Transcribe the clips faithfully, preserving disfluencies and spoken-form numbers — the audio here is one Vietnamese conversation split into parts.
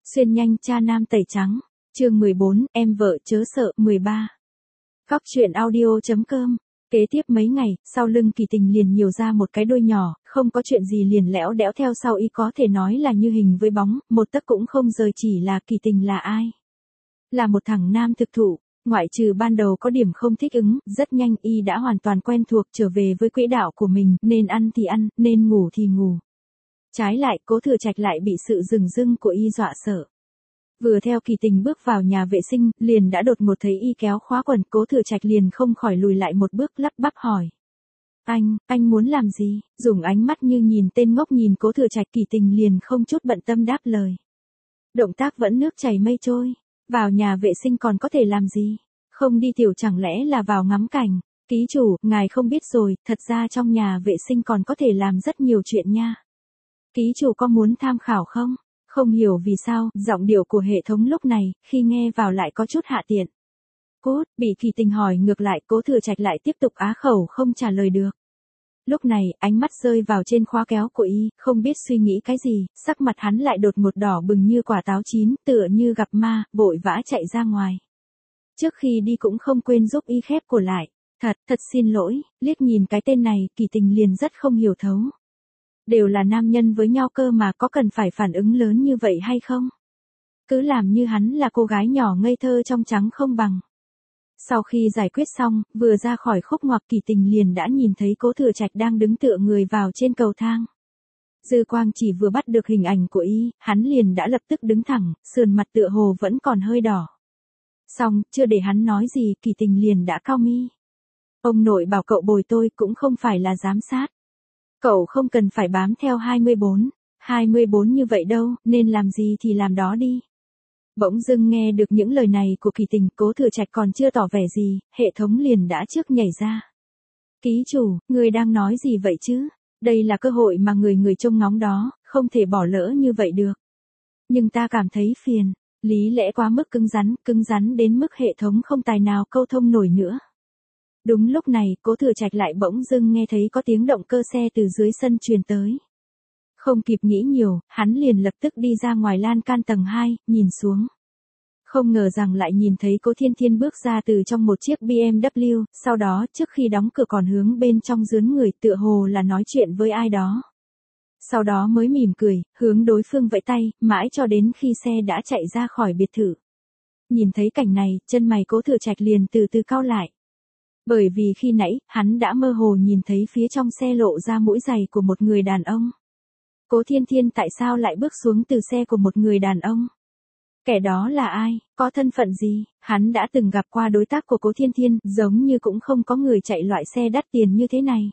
Xuyên nhanh cha nam tẩy trắng. Chương mười bốn, em vợ chớ sợ. mười ba. Góc truyện audio chấm com. Kế tiếp mấy ngày, sau lưng Kỳ Tình liền nhiều ra một cái đuôi nhỏ, không có chuyện gì liền lẽo đẽo theo sau y, có thể nói là như hình với bóng, một tấc cũng không rời. Chỉ là Kỳ Tình là ai? Là một thằng nam thực thụ, ngoại trừ ban đầu có điểm không thích ứng, rất nhanh y đã hoàn toàn quen thuộc trở về với quỹ đạo của mình, nên ăn thì ăn, nên ngủ thì ngủ. Trái lại, Cố Thừa Trạch lại bị sự dửng dưng của y dọa sợ. Vừa theo Kỳ Tình bước vào nhà vệ sinh, liền đã đột ngột thấy y kéo khóa quần, Cố Thừa Trạch liền không khỏi lùi lại một bước, lắp bắp hỏi. Anh, anh muốn làm gì? Dùng ánh mắt như nhìn tên ngốc nhìn Cố Thừa Trạch, Kỳ Tình liền không chút bận tâm đáp lời. Động tác vẫn nước chảy mây trôi, vào nhà vệ sinh còn có thể làm gì? Không đi tiểu chẳng lẽ là vào ngắm cảnh? Ký chủ, ngài không biết rồi, thật ra trong nhà vệ sinh còn có thể làm rất nhiều chuyện nha. Ký chủ có muốn tham khảo không? Không hiểu vì sao, giọng điệu của hệ thống lúc này, khi nghe vào lại có chút hạ tiện. Cút, bị Kỳ Tình hỏi ngược lại, Cố Thừa Trạch lại tiếp tục á khẩu không trả lời được. Lúc này, ánh mắt rơi vào trên khóa kéo của y, không biết suy nghĩ cái gì, sắc mặt hắn lại đột ngột đỏ bừng như quả táo chín, tựa như gặp ma, vội vã chạy ra ngoài. Trước khi đi cũng không quên giúp y khép cổ lại. Thật, thật xin lỗi, liếc nhìn cái tên này, Kỳ Tình liền rất không hiểu thấu. Đều là nam nhân với nhau cơ mà, có cần phải phản ứng lớn như vậy hay không? Cứ làm như hắn là cô gái nhỏ ngây thơ trong trắng không bằng. Sau khi giải quyết xong, vừa ra khỏi khúc ngoặc, Kỳ Tình liền đã nhìn thấy Cố Thừa Trạch đang đứng tựa người vào trên cầu thang. Dư quang chỉ vừa bắt được hình ảnh của y, hắn liền đã lập tức đứng thẳng, sườn mặt tựa hồ vẫn còn hơi đỏ. Xong, chưa để hắn nói gì, Kỳ Tình liền đã cau mi. Ông nội bảo cậu bồi tôi cũng không phải là giám sát. Cậu không cần phải bám theo hai mươi bốn, hai mươi bốn như vậy đâu, nên làm gì thì làm đó đi. Bỗng dưng nghe được những lời này của Kỳ Tình, Cố Thừa Trạch còn chưa tỏ vẻ gì, hệ thống liền đã trước nhảy ra. Ký chủ, người đang nói gì vậy chứ? Đây là cơ hội mà người người trông ngóng đó, không thể bỏ lỡ như vậy được. Nhưng ta cảm thấy phiền, lý lẽ quá mức cứng rắn, cứng rắn đến mức hệ thống không tài nào câu thông nổi nữa. Đúng lúc này, Cố Thừa Trạch lại bỗng dưng nghe thấy có tiếng động cơ xe từ dưới sân truyền tới. Không kịp nghĩ nhiều, hắn liền lập tức đi ra ngoài lan can tầng hai, nhìn xuống. Không ngờ rằng lại nhìn thấy Cố Thiên Thiên bước ra từ trong một chiếc bê em vê kép, sau đó trước khi đóng cửa còn hướng bên trong dướn người, tựa hồ là nói chuyện với ai đó. Sau đó mới mỉm cười, hướng đối phương vẫy tay, mãi cho đến khi xe đã chạy ra khỏi biệt thự. Nhìn thấy cảnh này, chân mày Cố Thừa Trạch liền từ từ cau lại. Bởi vì khi nãy, hắn đã mơ hồ nhìn thấy phía trong xe lộ ra mũi giày của một người đàn ông. Cố Thiên Thiên tại sao lại bước xuống từ xe của một người đàn ông? Kẻ đó là ai, có thân phận gì? Hắn đã từng gặp qua đối tác của Cố Thiên Thiên, giống như cũng không có người chạy loại xe đắt tiền như thế này.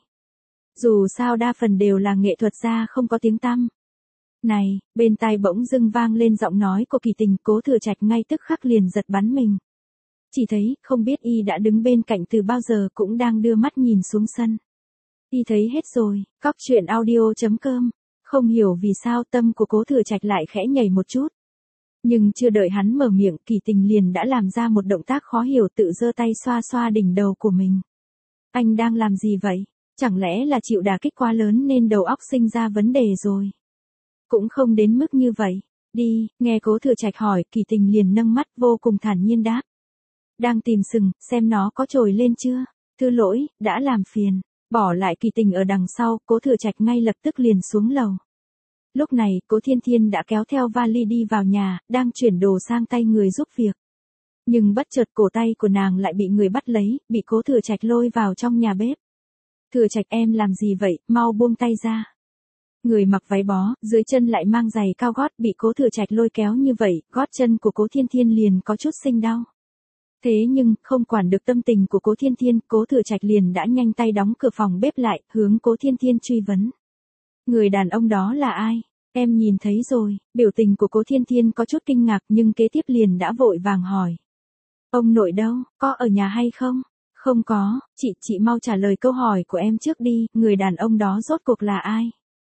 Dù sao đa phần đều là nghệ thuật gia không có tiếng tăm. Này, bên tai bỗng dưng vang lên giọng nói của Kỳ Tình, Cố Thừa Trạch ngay tức khắc liền giật bắn mình. Chỉ thấy, không biết y đã đứng bên cạnh từ bao giờ cũng đang đưa mắt nhìn xuống sân. Y thấy hết rồi, góc truyện audio chấm com. Không hiểu vì sao tâm của Cố Thừa Trạch lại khẽ nhảy một chút. Nhưng chưa đợi hắn mở miệng, Kỳ Tình liền đã làm ra một động tác khó hiểu, tự giơ tay xoa xoa đỉnh đầu của mình. Anh đang làm gì vậy? Chẳng lẽ là chịu đả kích quá lớn nên đầu óc sinh ra vấn đề rồi? Cũng không đến mức như vậy. Đi, nghe Cố Thừa Trạch hỏi, Kỳ Tình liền nâng mắt vô cùng thản nhiên đáp. Đang tìm sừng, xem nó có trồi lên chưa? Thư lỗi, đã làm phiền. Bỏ lại Kỳ Tình ở đằng sau, Cố Thừa Trạch ngay lập tức liền xuống lầu. Lúc này, Cố Thiên Thiên đã kéo theo vali đi vào nhà, đang chuyển đồ sang tay người giúp việc. Nhưng bất chợt cổ tay của nàng lại bị người bắt lấy, bị Cố Thừa Trạch lôi vào trong nhà bếp. Thừa Trạch, em làm gì vậy, mau buông tay ra. Người mặc váy bó, dưới chân lại mang giày cao gót, bị Cố Thừa Trạch lôi kéo như vậy, gót chân của Cố Thiên Thiên liền có chút sinh đau. Thế nhưng, không quản được tâm tình của Cố Thiên Thiên, Cố Thừa Trạch liền đã nhanh tay đóng cửa phòng bếp lại, hướng Cố Thiên Thiên truy vấn. Người đàn ông đó là ai? Em nhìn thấy rồi, biểu tình của Cố Thiên Thiên có chút kinh ngạc nhưng kế tiếp liền đã vội vàng hỏi. Ông nội đâu, có ở nhà hay không? Không có, chị, chị mau trả lời câu hỏi của em trước đi, người đàn ông đó rốt cuộc là ai?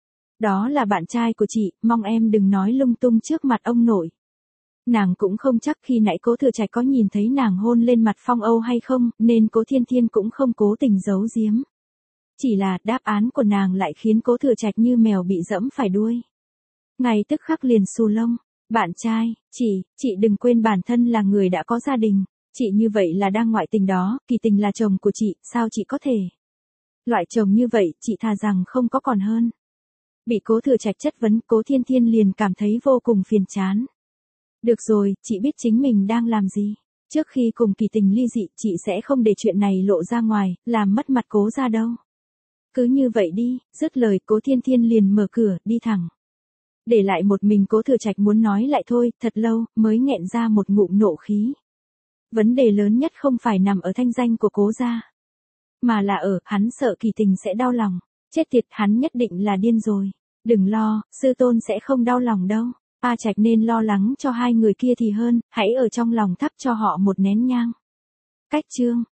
Đó là bạn trai của chị, mong em đừng nói lung tung trước mặt ông nội. Nàng cũng không chắc khi nãy Cố Thừa Trạch có nhìn thấy nàng hôn lên mặt Phong Âu hay không, nên Cố Thiên Thiên cũng không cố tình giấu giếm. Chỉ là đáp án của nàng lại khiến Cố Thừa Trạch như mèo bị dẫm phải đuôi. Ngay tức khắc liền xù lông, Bạn trai, chị, chị đừng quên bản thân là người đã có gia đình. Chị như vậy là đang ngoại tình đó, Kỳ Tình là chồng của chị, sao chị có thể? Loại chồng như vậy, chị thà rằng không có còn hơn. Bị Cố Thừa Trạch chất vấn, Cố Thiên Thiên liền cảm thấy vô cùng phiền chán. Được rồi, chị biết chính mình đang làm gì. Trước khi cùng Kỳ Tình ly dị, chị sẽ không để chuyện này lộ ra ngoài, làm mất mặt Cố gia đâu. Cứ như vậy đi, dứt lời, Cố Thiên Thiên liền mở cửa, đi thẳng. Để lại một mình Cố Thừa Trạch muốn nói lại thôi, thật lâu, mới nghẹn ra một ngụm nộ khí. Vấn đề lớn nhất không phải nằm ở thanh danh của Cố gia, mà là ở, hắn sợ Kỳ Tình sẽ đau lòng. Chết tiệt, hắn nhất định là điên rồi. Đừng lo, sư tôn sẽ không đau lòng đâu. A Trạch nên lo lắng cho hai người kia thì hơn, hãy ở trong lòng thắp cho họ một nén nhang. Cách chương